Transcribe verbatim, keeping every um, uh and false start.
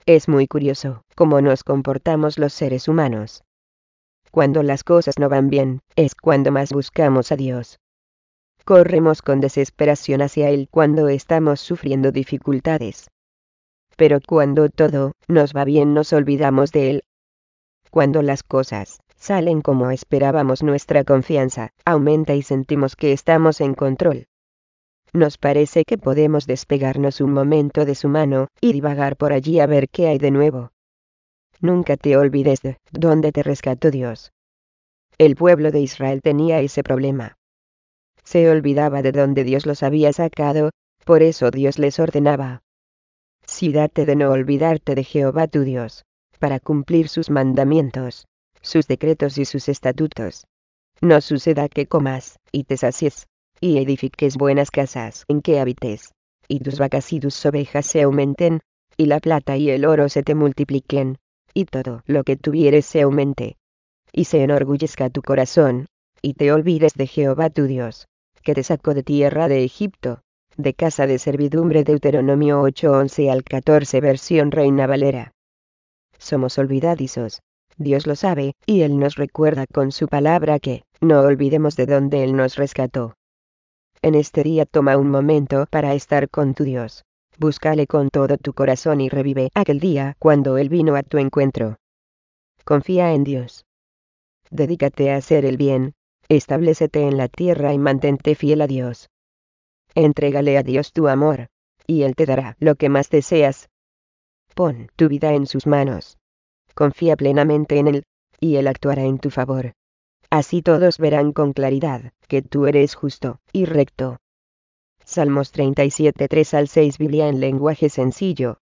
Es muy curioso cómo nos comportamos los seres humanos. Cuando las cosas no van bien, es cuando más buscamos a Dios. Corremos con desesperación hacia Él cuando estamos sufriendo dificultades. Pero cuando todo nos va bien, nos olvidamos de Él. Cuando las cosas salen como esperábamos, nuestra confianza aumenta y sentimos que estamos en control. Nos parece que podemos despegarnos un momento de su mano y divagar por allí a ver qué hay de nuevo. Nunca te olvides de dónde te rescató Dios. El pueblo de Israel tenía ese problema. Se olvidaba de dónde Dios los había sacado, por eso Dios les ordenaba: cuídate de no olvidarte de Jehová tu Dios, para cumplir sus mandamientos, sus decretos y sus estatutos. No suceda que comas, y te sacies, y edifiques buenas casas en que habites, y tus vacas y tus ovejas se aumenten, y la plata y el oro se te multipliquen, y todo lo que tuvieres se aumente. Y se enorgullezca tu corazón, y te olvides de Jehová tu Dios, que te sacó de tierra de Egipto, de casa de servidumbre. Deuteronomio ocho once al catorce, versión Reina Valera. Somos olvidadizos. Dios lo sabe, y Él nos recuerda con su palabra que no olvidemos de dónde Él nos rescató. En este día toma un momento para estar con tu Dios. Búscale con todo tu corazón y revive aquel día cuando Él vino a tu encuentro. Confía en Dios. Dedícate a hacer el bien, establécete en la tierra y mantente fiel a Dios. Entrégale a Dios tu amor, y Él te dará lo que más deseas. Pon tu vida en sus manos. Confía plenamente en Él, y Él actuará en tu favor. Así todos verán con claridad que tú eres justo y recto. Salmos treinta y siete, tres al seis, Biblia en lenguaje sencillo,